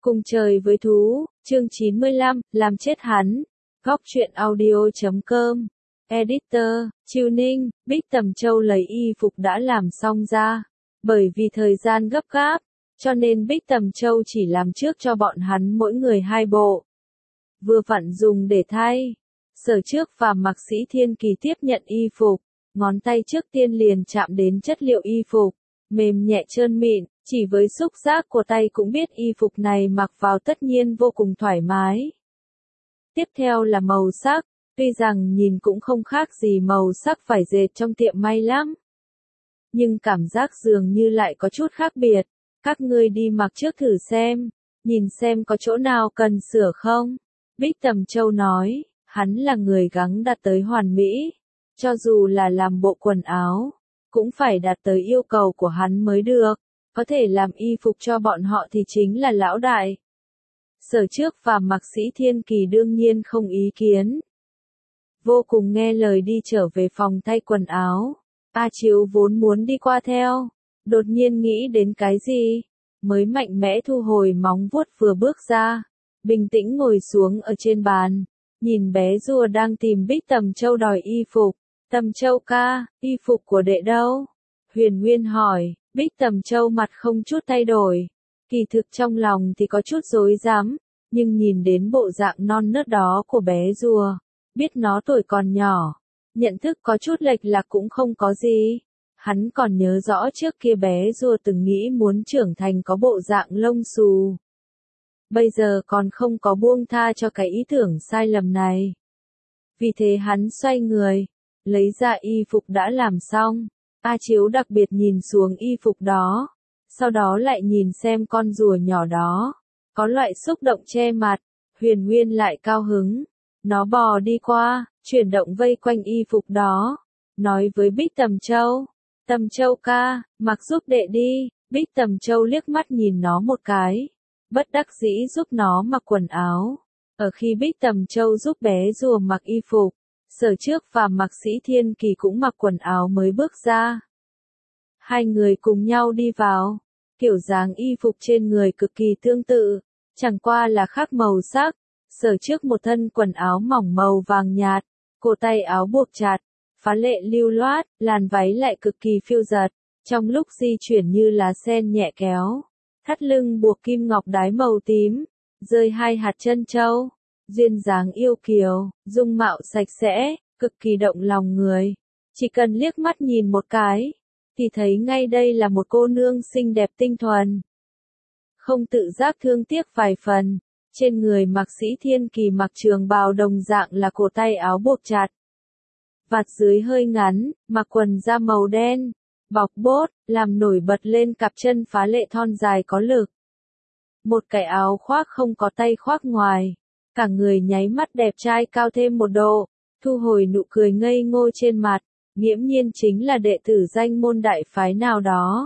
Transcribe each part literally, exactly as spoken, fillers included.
Cùng trời với thú, chương chín mươi lăm, làm chết hắn. Góc truyện audio chấm com. Editor, Chiêu Ninh, Bích Tầm Châu lấy y phục đã làm xong ra. Bởi vì thời gian gấp gáp, cho nên Bích Tầm Châu chỉ làm trước cho bọn hắn mỗi người hai bộ. Vừa vặn dùng để thay. Sở Trước và Mạc Sĩ Thiên Kỳ tiếp nhận y phục, ngón tay trước tiên liền chạm đến chất liệu y phục, mềm nhẹ trơn mịn, chỉ với xúc giác của tay cũng biết y phục này mặc vào tất nhiên vô cùng thoải mái. Tiếp theo là màu sắc, tuy rằng nhìn cũng không khác gì màu sắc vải dệt trong tiệm may lắm. Nhưng cảm giác dường như lại có chút khác biệt, các ngươi đi mặc trước thử xem, nhìn xem có chỗ nào cần sửa không. Bích Tầm Châu nói, hắn là người gắng đạt tới hoàn mỹ, cho dù là làm bộ quần áo, cũng phải đạt tới yêu cầu của hắn mới được, có thể làm y phục cho bọn họ thì chính là lão đại. Sở Trước và Mạc Sĩ Thiên Kỳ đương nhiên không ý kiến. Vô cùng nghe lời đi trở về phòng thay quần áo. A Chiếu vốn muốn đi qua theo, đột nhiên nghĩ đến cái gì, mới mạnh mẽ thu hồi móng vuốt vừa bước ra, bình tĩnh ngồi xuống ở trên bàn, nhìn bé rùa đang tìm Bích Tầm Châu đòi y phục. Tầm Châu ca, y phục của đệ đâu? Huyền Nguyên hỏi. Bích Tầm Châu mặt không chút thay đổi, kỳ thực trong lòng thì có chút rối rắm, nhưng nhìn đến bộ dạng non nớt đó của bé rùa, biết nó tuổi còn nhỏ, nhận thức có chút lệch lạc cũng không có gì. Hắn còn nhớ rõ trước kia bé rùa từng nghĩ muốn trưởng thành có bộ dạng lông xù. Bây giờ còn không có buông tha cho cái ý tưởng sai lầm này. Vì thế hắn xoay người, lấy ra y phục đã làm xong. A Chiếu đặc biệt nhìn xuống y phục đó, sau đó lại nhìn xem con rùa nhỏ đó, có loại xúc động che mặt. Huyền Nguyên lại cao hứng, nó bò đi qua, chuyển động vây quanh y phục đó, nói với Bích Tầm Châu, Tầm Châu ca, mặc giúp đệ đi. Bích Tầm Châu liếc mắt nhìn nó một cái, bất đắc dĩ giúp nó mặc quần áo. Ở khi Bích Tầm Châu giúp bé rùa mặc y phục, Sở Trước và Mạc Sĩ Thiên Kỳ cũng mặc quần áo mới bước ra. Hai người cùng nhau đi vào, kiểu dáng y phục trên người cực kỳ tương tự, chẳng qua là khác màu sắc. Sở Trước một thân quần áo mỏng màu vàng nhạt, cổ tay áo buộc chặt, phá lệ lưu loát, làn váy lại cực kỳ phiêu dật, trong lúc di chuyển như lá sen nhẹ kéo. Thắt lưng buộc kim ngọc đái màu tím, rơi hai hạt chân châu. Duyên dáng yêu kiều, dung mạo sạch sẽ, cực kỳ động lòng người. Chỉ cần liếc mắt nhìn một cái, thì thấy ngay đây là một cô nương xinh đẹp tinh thuần. Không tự giác thương tiếc vài phần, trên người Mạc Sĩ Thiên Kỳ mặc trường bào đồng dạng là cổ tay áo buộc chặt. Vạt dưới hơi ngắn, mặc quần da màu đen, bọc bốt, làm nổi bật lên cặp chân phá lệ thon dài có lực. Một cái áo khoác không có tay khoác ngoài. Cả người nháy mắt đẹp trai cao thêm một độ, thu hồi nụ cười ngây ngô trên mặt, nghiễm nhiên chính là đệ tử danh môn đại phái nào đó.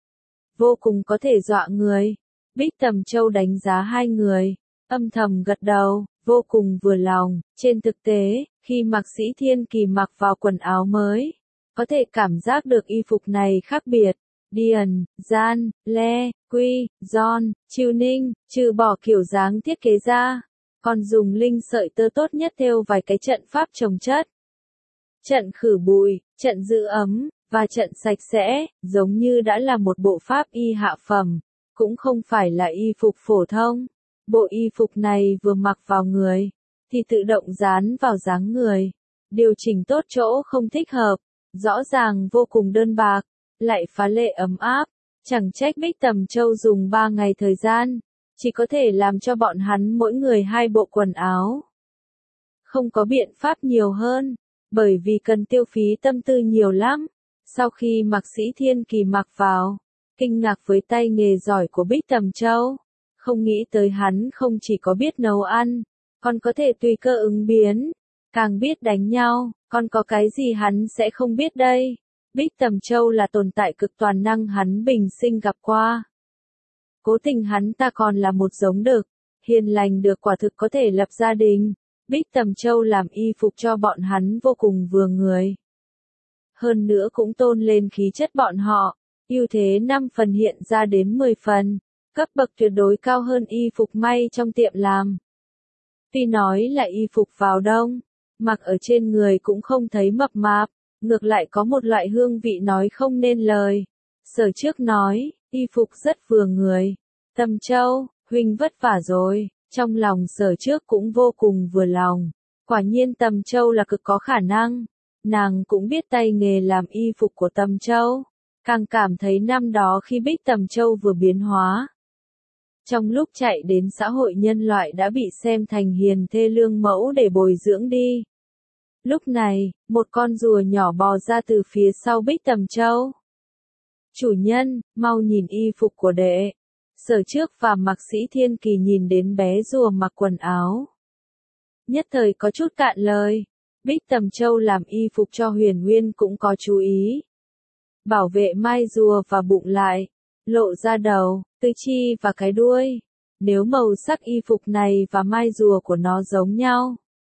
Vô cùng có thể dọa người. Bích Tầm Châu đánh giá hai người, âm thầm gật đầu, vô cùng vừa lòng. Trên thực tế, khi Mạc Sĩ Thiên Kỳ mặc vào quần áo mới, có thể cảm giác được y phục này khác biệt. Điền, Gian, Le, Quy, John, Chiêu Ninh, trừ bỏ kiểu dáng thiết kế ra, còn dùng linh sợi tơ tốt nhất thêu vài cái trận pháp trồng chất. Trận khử bụi, trận giữ ấm, và trận sạch sẽ, giống như đã là một bộ pháp y hạ phẩm, cũng không phải là y phục phổ thông. Bộ y phục này vừa mặc vào người, thì tự động dán vào dáng người, điều chỉnh tốt chỗ không thích hợp, rõ ràng vô cùng đơn bạc, lại phá lệ ấm áp. Chẳng trách Bích Tầm Châu dùng ba ngày thời gian, chỉ có thể làm cho bọn hắn mỗi người hai bộ quần áo. Không có biện pháp nhiều hơn, bởi vì cần tiêu phí tâm tư nhiều lắm. Sau khi Mạc Sĩ Thiên Kỳ mặc vào, kinh ngạc với tay nghề giỏi của Bích Tầm Châu, không nghĩ tới hắn không chỉ có biết nấu ăn, còn có thể tùy cơ ứng biến, càng biết đánh nhau, còn có cái gì hắn sẽ không biết đây. Bích Tầm Châu là tồn tại cực toàn năng hắn bình sinh gặp qua. Cố tình hắn ta còn là một giống đực, hiền lành được quả thực có thể lập gia đình. Bích Tầm Châu làm y phục cho bọn hắn vô cùng vừa người. Hơn nữa cũng tôn lên khí chất bọn họ, ưu thế năm phần hiện ra đến mười phần. cấp bậc tuyệt đối cao hơn y phục may trong tiệm làm. Tuy nói là y phục vào đông, mặc ở trên người cũng không thấy mập mạp, ngược lại có một loại hương vị nói không nên lời. Sở Trước nói, y phục rất vừa người. Tâm Châu, huynh vất vả rồi, trong lòng Sở Trước cũng vô cùng vừa lòng. Quả nhiên Tâm Châu là cực có khả năng, nàng cũng biết tay nghề làm y phục của Tâm Châu. Càng cảm thấy năm đó khi Bích Tầm Châu vừa biến hóa, trong lúc chạy đến xã hội nhân loại đã bị xem thành hiền thê lương mẫu để bồi dưỡng đi. Lúc này, một con rùa nhỏ bò ra từ phía sau Bích Tầm Châu. Chủ nhân, mau nhìn y phục của đệ. Sở Trước và Mạc Sĩ Thiên Kỳ nhìn đến bé rùa mặc quần áo. Nhất thời có chút cạn lời. Bích Tầm Châu làm y phục cho Huyền Nguyên cũng có chú ý. Bảo vệ mai rùa và bụng lại, lộ ra đầu, tứ chi và cái đuôi. Nếu màu sắc y phục này và mai rùa của nó giống nhau,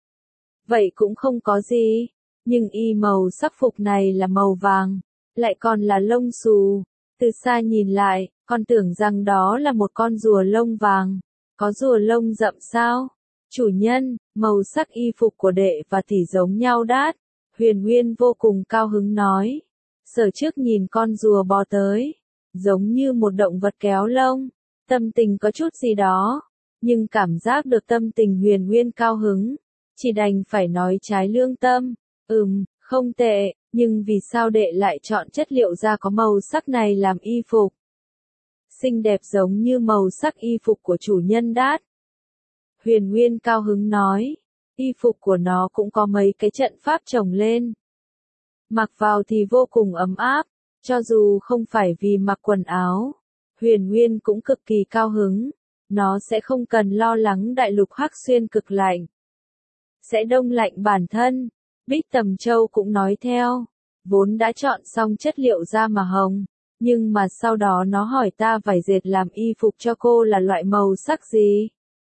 vậy cũng không có gì. Nhưng y màu sắc phục này là màu vàng, lại còn là lông xù. Từ xa nhìn lại, con tưởng rằng đó là một con rùa lông vàng. Có rùa lông rậm sao? Chủ nhân, màu sắc y phục của đệ và tỷ giống nhau đát. Huyền Nguyên vô cùng cao hứng nói. Sở Trước nhìn con rùa bò tới, giống như một động vật kéo lông. Tâm tình có chút gì đó, nhưng cảm giác được tâm tình Huyền Nguyên cao hứng, chỉ đành phải nói trái lương tâm. Ừm, không tệ, nhưng vì sao đệ lại chọn chất liệu da có màu sắc này làm y phục? Xinh đẹp giống như màu sắc y phục của chủ nhân đát. Huyền Nguyên cao hứng nói, y phục của nó cũng có mấy cái trận pháp chồng lên. Mặc vào thì vô cùng ấm áp, cho dù không phải vì mặc quần áo. Huyền Nguyên cũng cực kỳ cao hứng, nó sẽ không cần lo lắng đại lục Hắc Xuyên cực lạnh, sẽ đông lạnh bản thân. Bích Tầm Châu cũng nói theo, vốn đã chọn xong chất liệu da mà hồng, nhưng mà sau đó nó hỏi ta vải dệt làm y phục cho cô là loại màu sắc gì.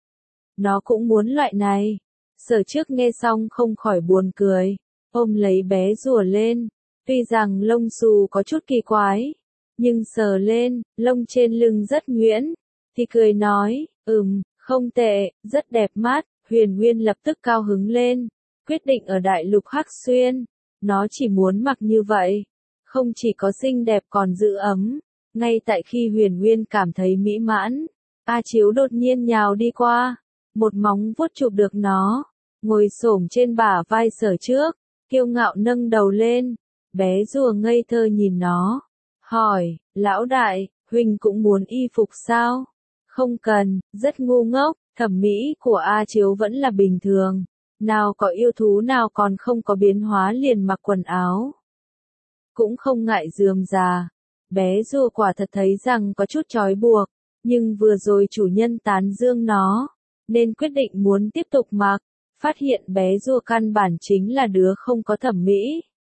Nó cũng muốn loại này. Sở Trước nghe xong không khỏi buồn cười, ôm lấy bé rùa lên, tuy rằng lông xù có chút kỳ quái, nhưng sờ lên, lông trên lưng rất nhuyễn, thì cười nói, ừm, không tệ, rất đẹp mắt. Huyền Nguyên lập tức cao hứng lên, quyết định ở đại lục Hắc Xuyên, nó chỉ muốn mặc như vậy, không chỉ có xinh đẹp còn giữ ấm. Ngay tại khi Huyền Nguyên cảm thấy mỹ mãn, A Chiếu đột nhiên nhào đi qua, một móng vuốt chụp được nó, ngồi xổm trên bả vai Sở Trước, kiêu ngạo nâng đầu lên. Bé rùa ngây thơ nhìn nó, hỏi, lão đại, huynh cũng muốn y phục sao? Không cần, rất ngu ngốc, thẩm mỹ của A Chiếu vẫn là bình thường. Nào có yêu thú nào còn không có biến hóa liền mặc quần áo. Cũng không ngại rườm rà. Bé rùa quả thật thấy rằng có chút trói buộc, nhưng vừa rồi chủ nhân tán dương nó, nên quyết định muốn tiếp tục mặc. Phát hiện bé rùa căn bản chính là đứa không có thẩm mỹ.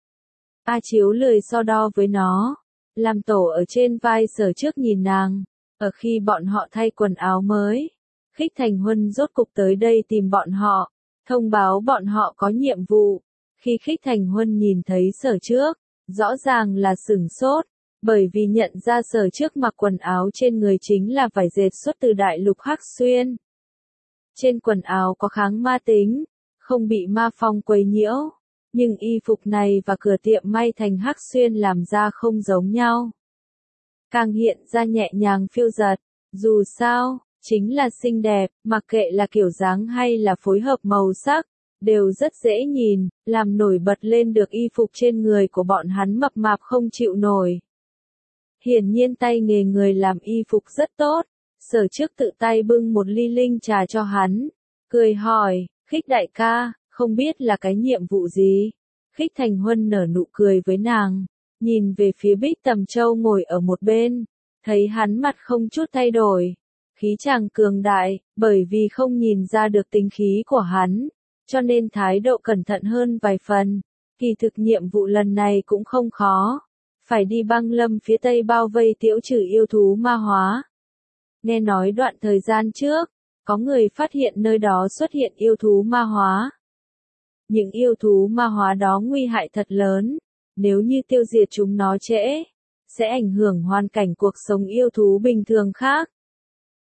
A Chiếu lười so đo với nó, làm tổ ở trên vai Sở Trước nhìn nàng. Ở khi bọn họ thay quần áo mới, Khích Thành Huân rốt cục tới đây tìm bọn họ, thông báo bọn họ có nhiệm vụ. Khi Khích Thành Huân nhìn thấy Sở Trước, rõ ràng là sửng sốt, bởi vì nhận ra Sở Trước mặc quần áo trên người chính là vải dệt xuất từ đại lục Hắc Xuyên. Trên quần áo có kháng ma tính, không bị ma phong quấy nhiễu, nhưng y phục này và cửa tiệm may thành Hắc Xuyên làm ra không giống nhau. Càng hiện ra nhẹ nhàng phiêu dật, dù sao, chính là xinh đẹp, mặc kệ là kiểu dáng hay là phối hợp màu sắc, đều rất dễ nhìn, làm nổi bật lên được y phục trên người của bọn hắn mập mạp không chịu nổi. Hiển nhiên tay nghề người làm y phục rất tốt. Sở Trước tự tay bưng một ly linh trà cho hắn, cười hỏi, Khích đại ca, không biết là cái nhiệm vụ gì? Khích Thành Huân nở nụ cười với nàng, nhìn về phía Bích Tầm Châu ngồi ở một bên, thấy hắn mặt không chút thay đổi, khí chàng cường đại, bởi vì không nhìn ra được tính khí của hắn, cho nên thái độ cẩn thận hơn vài phần. Kỳ thực nhiệm vụ lần này cũng không khó, phải đi băng lâm phía tây bao vây tiễu trừ yêu thú ma hóa. Nghe nói đoạn thời gian trước, có người phát hiện nơi đó xuất hiện yêu thú ma hóa. Những yêu thú ma hóa đó nguy hại thật lớn, nếu như tiêu diệt chúng nó trễ, sẽ ảnh hưởng hoàn cảnh cuộc sống yêu thú bình thường khác.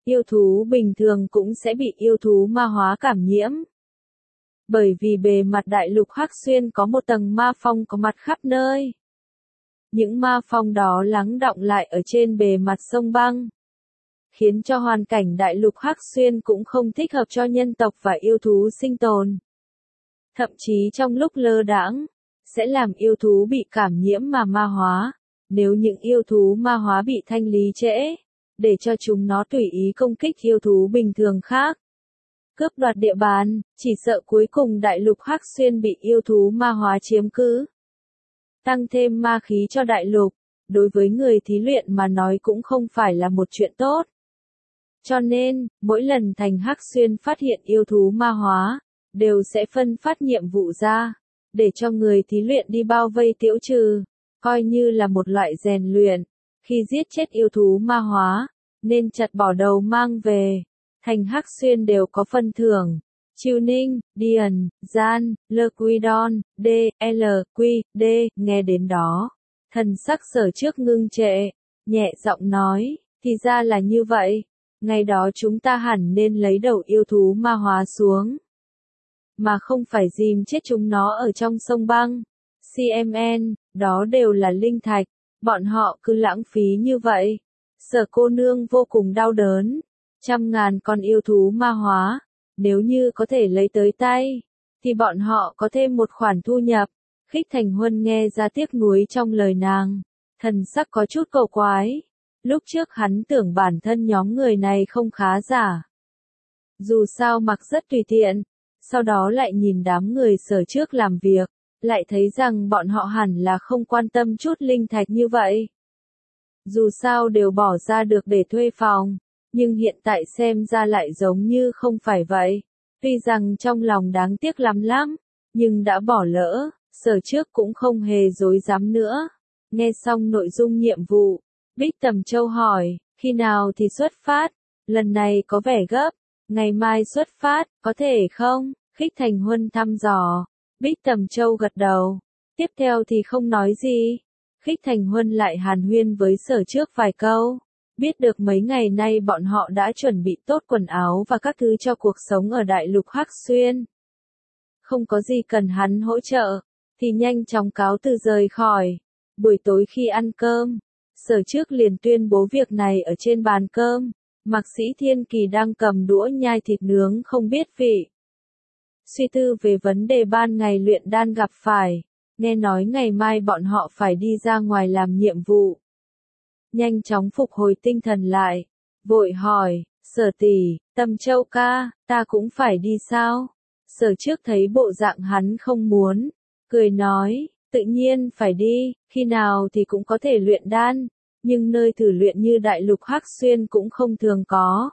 yêu thú bình thường cũng sẽ bị yêu thú ma hóa cảm nhiễm. Bởi vì bề mặt đại lục Hắc Xuyên có một tầng ma phong có mặt khắp nơi. Những ma phong đó lắng đọng lại ở trên bề mặt sông băng, khiến cho hoàn cảnh đại lục Hắc Xuyên cũng không thích hợp cho nhân tộc và yêu thú sinh tồn. Thậm chí trong lúc lơ đãng, sẽ làm yêu thú bị cảm nhiễm mà ma hóa. Nếu những yêu thú ma hóa bị thanh lý trễ, để cho chúng nó tùy ý công kích yêu thú bình thường khác, cướp đoạt địa bàn, chỉ sợ cuối cùng đại lục Hắc Xuyên bị yêu thú ma hóa chiếm cứ. Tăng thêm ma khí cho đại lục, đối với người thí luyện mà nói cũng không phải là một chuyện tốt. Cho nên, mỗi lần thành Hắc Xuyên phát hiện yêu thú ma hóa, đều sẽ phân phát nhiệm vụ ra, để cho người thí luyện đi bao vây tiêu trừ, coi như là một loại rèn luyện. Khi giết chết yêu thú ma hóa, nên chặt bỏ đầu mang về. Thành Hắc Xuyên đều có phân thưởng. Chiêu Ninh, Điền, Gian, Lơ Quy Đon, D, L, Quy, D, nghe đến đó. Thần sắc Sở Trước ngưng trệ, nhẹ giọng nói, thì ra là như vậy. Ngày đó chúng ta hẳn nên lấy đầu yêu thú ma hóa xuống, mà không phải dìm chết chúng nó ở trong sông băng. xê em en, đó đều là linh thạch, bọn họ cứ lãng phí như vậy. Sở cô nương vô cùng đau đớn. Trăm ngàn con yêu thú ma hóa, nếu như có thể lấy tới tay, thì bọn họ có thêm một khoản thu nhập. Khích Thành Huân nghe ra tiếc nuối trong lời nàng, thần sắc có chút cầu quái. Lúc trước hắn tưởng bản thân nhóm người này không khá giả. Dù sao mặc rất tùy tiện, sau đó lại nhìn đám người Sở Trước làm việc, lại thấy rằng bọn họ hẳn là không quan tâm chút linh thạch như vậy. Dù sao đều bỏ ra được để thuê phòng, nhưng hiện tại xem ra lại giống như không phải vậy. Tuy rằng trong lòng đáng tiếc lắm lắm, nhưng đã bỏ lỡ, Sở Trước cũng không hề dối dám nữa. Nghe xong nội dung nhiệm vụ, Bích Tầm Châu hỏi, khi nào thì xuất phát? Lần này có vẻ gấp, ngày mai xuất phát, có thể không? Khích Thành Huân thăm dò. Bích Tầm Châu gật đầu. Tiếp theo thì không nói gì. Khích Thành Huân lại hàn huyên với Sở Trước vài câu. Biết được mấy ngày nay bọn họ đã chuẩn bị tốt quần áo và các thứ cho cuộc sống ở đại lục Hắc Xuyên. Không có gì cần hắn hỗ trợ, thì nhanh chóng cáo từ rời khỏi. Buổi tối khi ăn cơm, Sở Trước liền tuyên bố việc này ở trên bàn cơm. Mạc Sĩ Thiên Kỳ đang cầm đũa nhai thịt nướng không biết vị. Suy tư về vấn đề ban ngày luyện đan gặp phải, nghe nói ngày mai bọn họ phải đi ra ngoài làm nhiệm vụ. Nhanh chóng phục hồi tinh thần lại, vội hỏi, Sở tỷ, Tầm Châu ca, ta cũng phải đi sao? Sở Trước thấy bộ dạng hắn không muốn, cười nói, tự nhiên phải đi, khi nào thì cũng có thể luyện đan, nhưng nơi thử luyện như đại lục Hắc Xuyên cũng không thường có.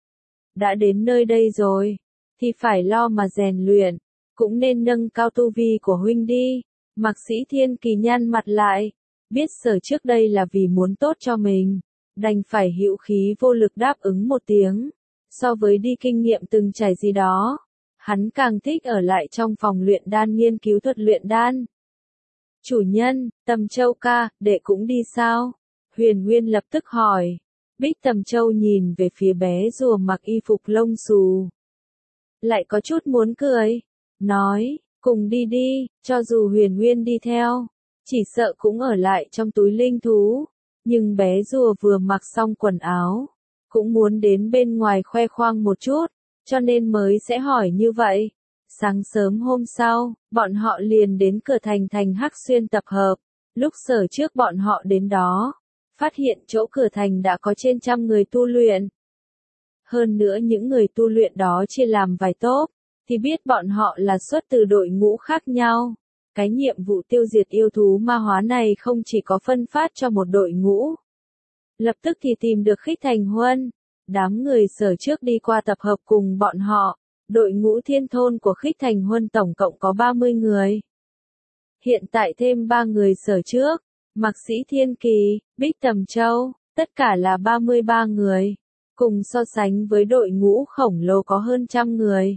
Đã đến nơi đây rồi, thì phải lo mà rèn luyện, cũng nên nâng cao tu vi của huynh đi. Mạc Sĩ Thiên Kỳ nhăn mặt lại, biết Sở Trước đây là vì muốn tốt cho mình, đành phải hữu khí vô lực đáp ứng một tiếng. So với đi kinh nghiệm từng trải gì đó, hắn càng thích ở lại trong phòng luyện đan nghiên cứu thuật luyện đan. Chủ nhân, Tầm Châu ca, đệ cũng đi sao? Huyền Nguyên lập tức hỏi. Bích Tầm Châu nhìn về phía bé rùa mặc y phục lông xù, lại có chút muốn cười, nói, cùng đi đi. Cho dù Huyền Nguyên đi theo, chỉ sợ cũng ở lại trong túi linh thú, nhưng bé rùa vừa mặc xong quần áo, cũng muốn đến bên ngoài khoe khoang một chút, cho nên mới sẽ hỏi như vậy. Sáng sớm hôm sau, bọn họ liền đến cửa thành thành Hắc Xuyên tập hợp. Lúc Sở Trước bọn họ đến đó, phát hiện chỗ cửa thành đã có trên trăm người tu luyện. Hơn nữa những người tu luyện đó chia làm vài tốp, thì biết bọn họ là xuất từ đội ngũ khác nhau. Cái nhiệm vụ tiêu diệt yêu thú ma hóa này không chỉ có phân phát cho một đội ngũ. Lập tức thì tìm được Khích Thành Huân. Đám người Sở Trước đi qua tập hợp cùng bọn họ. Đội ngũ thiên thôn của Khích Thành Huân tổng cộng có ba mươi người. Hiện tại thêm ba người Sở Trước, Mạc Sĩ Thiên Kỳ, Bích Tầm Châu, tất cả là ba mươi ba người. Cùng so sánh với đội ngũ khổng lồ có hơn trăm người.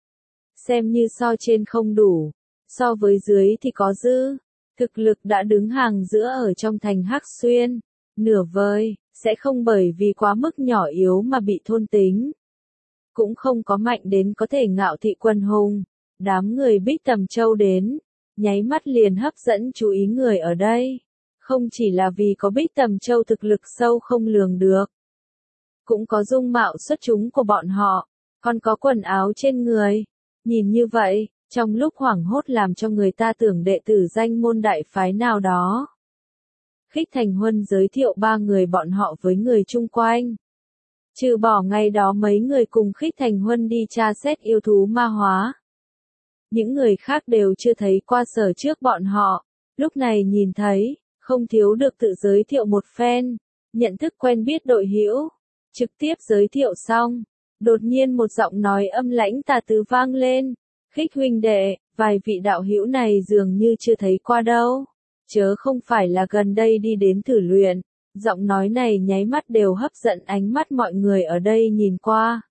Xem như so trên không đủ, so với dưới thì có dư. Thực lực đã đứng hàng giữa ở trong thành Hắc Xuyên. Nửa vời, sẽ không bởi vì quá mức nhỏ yếu mà bị thôn tính. Cũng không có mạnh đến có thể ngạo thị quần hùng. Đám người Bích Tầm Châu đến, nháy mắt liền hấp dẫn chú ý người ở đây. Không chỉ là vì có Bích Tầm Châu thực lực sâu không lường được. Cũng có dung mạo xuất chúng của bọn họ, còn có quần áo trên người. Nhìn như vậy, trong lúc hoảng hốt làm cho người ta tưởng đệ tử danh môn đại phái nào đó. Khích Thành Huân giới thiệu ba người bọn họ với người chung quanh. Trừ bỏ ngày đó mấy người cùng Khích Thành Huân đi tra xét yêu thú ma hóa. Những người khác đều chưa thấy qua sở trước bọn họ, lúc này nhìn thấy, không thiếu được tự giới thiệu một phen, nhận thức quen biết đội hữu, trực tiếp giới thiệu xong, đột nhiên một giọng nói âm lãnh tà tứ vang lên, Khích huynh đệ, vài vị đạo hữu này dường như chưa thấy qua đâu, chớ không phải là gần đây đi đến thử luyện, giọng nói này nháy mắt đều hấp dẫn ánh mắt mọi người ở đây nhìn qua.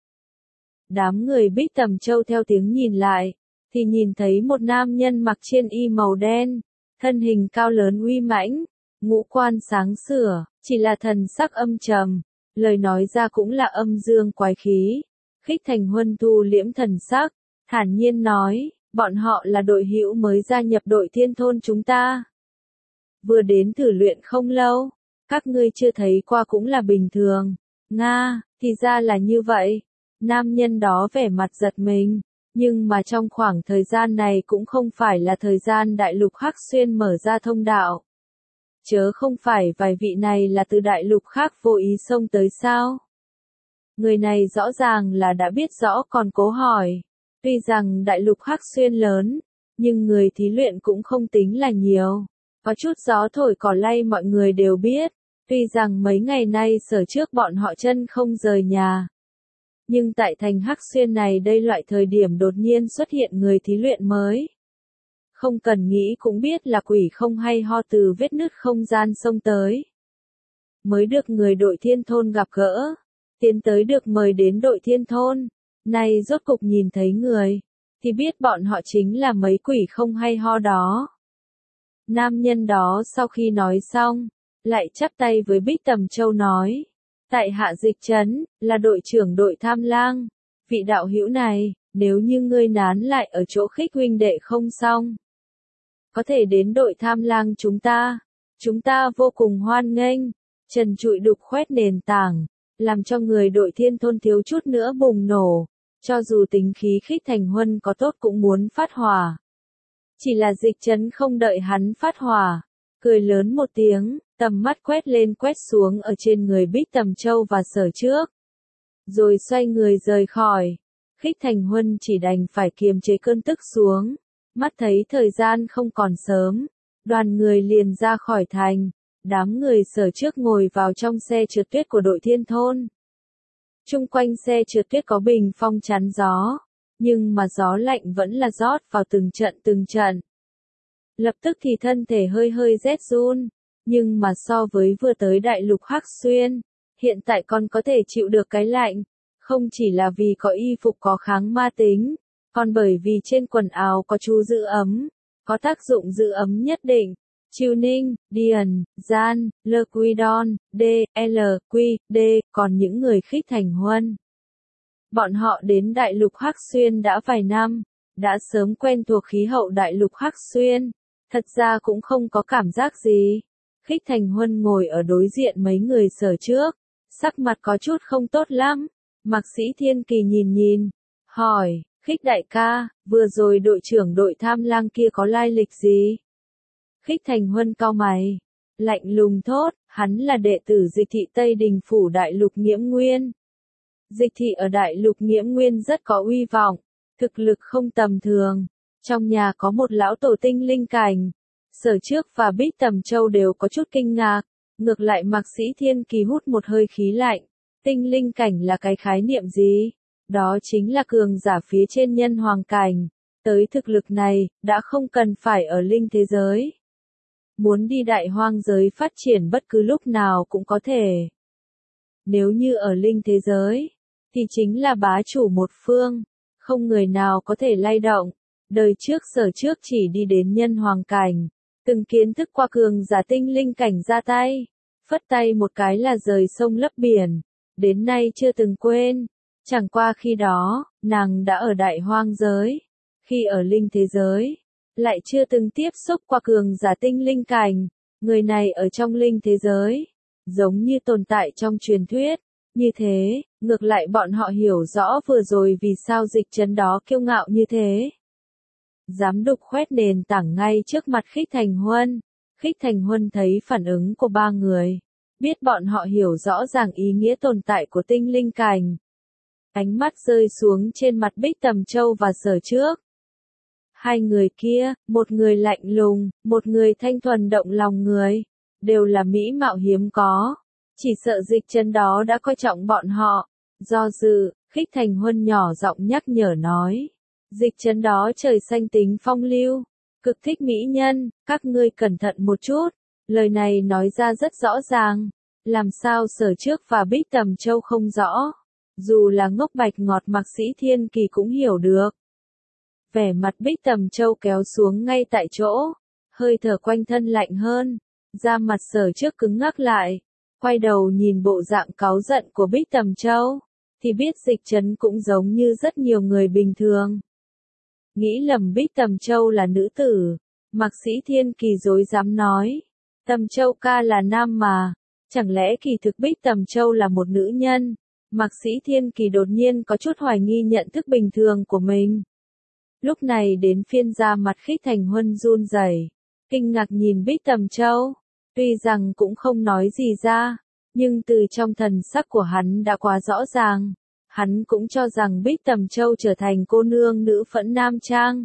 Đám người Bích Tầm Châu theo tiếng nhìn lại, thì nhìn thấy một nam nhân mặc xiêm y màu đen, thân hình cao lớn uy mãnh, ngũ quan sáng sủa, chỉ là thần sắc âm trầm, lời nói ra cũng là âm dương quái khí. Khích Thành Huân thu liễm thần sắc, thản nhiên nói, bọn họ là đội hữu mới gia nhập đội Thiên Thôn chúng ta. Vừa đến thử luyện không lâu, các ngươi chưa thấy qua cũng là bình thường. Nga, thì ra là như vậy. Nam nhân đó vẻ mặt giật mình. Nhưng mà trong khoảng thời gian này cũng không phải là thời gian đại lục Hắc Xuyên mở ra thông đạo. Chớ không phải vài vị này là từ đại lục khác vô ý xông tới sao? Người này rõ ràng là đã biết rõ còn cố hỏi. Tuy rằng đại lục Hắc Xuyên lớn, nhưng người thí luyện cũng không tính là nhiều. Có chút gió thổi cỏ lay mọi người đều biết. Tuy rằng mấy ngày nay sở trước bọn họ chân không rời nhà. Nhưng tại thành Hắc Xuyên này đây loại thời điểm đột nhiên xuất hiện người thí luyện mới. Không cần nghĩ cũng biết là quỷ không hay ho từ vết nứt không gian xông tới. Mới được người đội Thiên Thôn gặp gỡ. Tiến tới được mời đến đội Thiên Thôn. Nay rốt cục nhìn thấy người. Thì biết bọn họ chính là mấy quỷ không hay ho đó. Nam nhân đó sau khi nói xong. Lại chắp tay với Bích Tầm Châu nói. Tại hạ Dịch Trấn, là đội trưởng đội Tham Lang. Vị đạo hữu này, nếu như ngươi nán lại ở chỗ Khích huynh đệ không xong. Có thể đến đội Tham Lang chúng ta. Chúng ta vô cùng hoan nghênh. Trần trụi đục khoét nền tảng. Làm cho người đội Thiên Thôn thiếu chút nữa bùng nổ. Cho dù tính khí Khích Thành Huân có tốt cũng muốn phát hỏa. Chỉ là Dịch Trấn không đợi hắn phát hỏa. Cười lớn một tiếng. Tầm mắt quét lên quét xuống ở trên người Bích Tầm Châu và sở trước. Rồi xoay người rời khỏi. Khích Thành Huân chỉ đành phải kiềm chế cơn tức xuống. Mắt thấy thời gian không còn sớm. Đoàn người liền ra khỏi thành. Đám người sở trước ngồi vào trong xe trượt tuyết của đội Thiên Thôn. Trung quanh xe trượt tuyết có bình phong chắn gió. Nhưng mà gió lạnh vẫn là rót vào từng trận từng trận. Lập tức thì thân thể hơi hơi rét run. Nhưng mà so với vừa tới đại lục Hắc Xuyên, hiện tại còn có thể chịu được cái lạnh, không chỉ là vì có y phục có kháng ma tính, còn bởi vì trên quần áo có chú giữ ấm, có tác dụng giữ ấm nhất định. Chiêu Ninh, Điền, Gian, Lơ Quy Đon, D, L, Quy, D, còn những người Khích Thành Huân. Bọn họ đến đại lục Hắc Xuyên đã vài năm, đã sớm quen thuộc khí hậu đại lục Hắc Xuyên, thật ra cũng không có cảm giác gì. Khích Thành Huân ngồi ở đối diện mấy người sở trước, sắc mặt có chút không tốt lắm. Mạc Sĩ Thiên Kỳ nhìn nhìn, hỏi, Khích đại ca, vừa rồi đội trưởng đội Tham Lang kia có lai lịch gì? Khích Thành Huân cau mày, lạnh lùng thốt, hắn là đệ tử Dịch thị Tây Đình Phủ Đại Lục Nghiễm Nguyên. Dịch thị ở Đại Lục Nghiễm Nguyên rất có uy vọng, thực lực không tầm thường. Trong nhà có một lão tổ tinh linh cảnh. Sở trước và Bích Tầm Châu đều có chút kinh ngạc, ngược lại Mạc Sĩ Thiên Kỳ hút một hơi khí lạnh. Tinh linh cảnh là cái khái niệm gì? Đó chính là cường giả phía trên nhân hoàng cảnh. Tới thực lực này, đã không cần phải ở linh thế giới. Muốn đi đại hoang giới phát triển bất cứ lúc nào cũng có thể. Nếu như ở linh thế giới, thì chính là bá chủ một phương, không người nào có thể lay động. Đời trước sở trước chỉ đi đến nhân hoàng cảnh. Từng kiến thức qua cường giả tinh linh cảnh ra tay, phất tay một cái là rời sông lấp biển, đến nay chưa từng quên. Chẳng qua khi đó, nàng đã ở đại hoang giới, khi ở linh thế giới, lại chưa từng tiếp xúc qua cường giả tinh linh cảnh, người này ở trong linh thế giới, giống như tồn tại trong truyền thuyết, như thế, ngược lại bọn họ hiểu rõ vừa rồi vì sao Dịch Trấn đó kiêu ngạo như thế. Dám đục khoét nền tảng ngay trước mặt Khích Thành Huân. Khích Thành Huân thấy phản ứng của ba người, biết bọn họ hiểu rõ ràng ý nghĩa tồn tại của tinh linh cảnh. Ánh mắt rơi xuống trên mặt Bích Tầm Châu và Sở Trước. Hai người kia, một người lạnh lùng, một người thanh thuần động lòng người, đều là mỹ mạo hiếm có. Chỉ sợ Dịch Trấn đó đã coi trọng bọn họ. Do dự, Khích Thành Huân nhỏ giọng nhắc nhở nói. Dịch Trấn đó trời xanh tính phong lưu, cực thích mỹ nhân, các ngươi cẩn thận một chút. Lời này nói ra rất rõ ràng. Làm sao Sở Trước và Bích Tầm Châu không rõ. Dù là ngốc bạch ngọt Mạc Sĩ Thiên Kỳ cũng hiểu được. Vẻ mặt Bích Tầm Châu kéo xuống ngay tại chỗ, hơi thở quanh thân lạnh hơn, da mặt Sở Trước cứng ngắc lại, quay đầu nhìn bộ dạng cáu giận của Bích Tầm Châu, thì biết Dịch Trấn cũng giống như rất nhiều người bình thường. Nghĩ lầm Bích Tầm Châu là nữ tử, Mạc Sĩ Thiên Kỳ dối dám nói, Tầm Châu ca là nam mà, chẳng lẽ kỳ thực Bích Tầm Châu là một nữ nhân? Mạc Sĩ Thiên Kỳ đột nhiên có chút hoài nghi nhận thức bình thường của mình. Lúc này đến phiên ra mặt Khích Thành Huân run rẩy, kinh ngạc nhìn Bích Tầm Châu, tuy rằng cũng không nói gì ra, nhưng từ trong thần sắc của hắn đã quá rõ ràng, hắn cũng cho rằng Bích Tầm Châu trở thành cô nương nữ phẫn nam trang.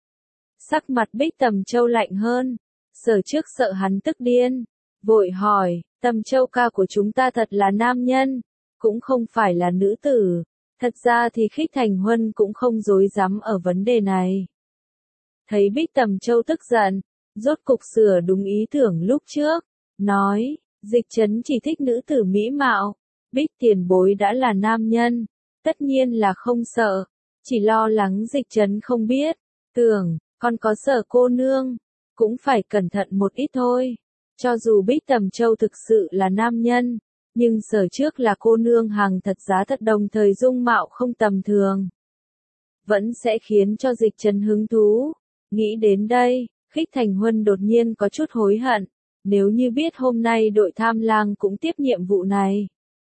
Sắc mặt Bích Tầm Châu lạnh hơn, Sở Trước sợ hắn tức điên, vội hỏi, Tầm Châu ca của chúng ta thật là nam nhân, cũng không phải là nữ tử. Thật ra thì Khích Thành Huân cũng không dối dám ở vấn đề này. Thấy Bích Tầm Châu tức giận, rốt cục sửa đúng ý tưởng lúc trước, nói, Dịch Trấn chỉ thích nữ tử mỹ mạo, Bích tiền bối đã là nam nhân, tất nhiên là không sợ, chỉ lo lắng Dịch Trấn không biết, tưởng, còn có sợ cô nương, cũng phải cẩn thận một ít thôi. Cho dù Bích Tầm Châu thực sự là nam nhân, nhưng Sở Trước là cô nương hàng thật giá thật đồng thời dung mạo không tầm thường, vẫn sẽ khiến cho Dịch Trấn hứng thú. Nghĩ đến đây, Khích Thành Huân đột nhiên có chút hối hận, nếu như biết hôm nay đội tham lang cũng tiếp nhiệm vụ này,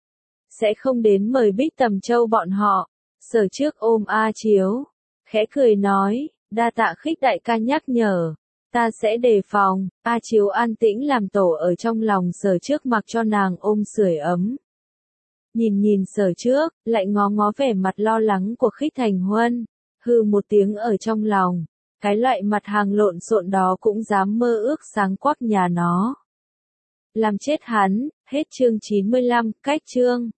sẽ không đến mời Bích Tầm Châu bọn họ. Sở Trước ôm A Chiếu, khẽ cười nói, đa tạ Khích đại ca nhắc nhở, ta sẽ đề phòng. A Chiếu an tĩnh làm tổ ở trong lòng Sở Trước mặc cho nàng ôm sưởi ấm. Nhìn nhìn Sở Trước, lại ngó ngó vẻ mặt lo lắng của Khích Thành Huân, hư một tiếng ở trong lòng, cái loại mặt hàng lộn xộn đó cũng dám mơ ước sáng quắc nhà nó. Làm chết hắn. Hết chương chín mươi lăm, cách chương.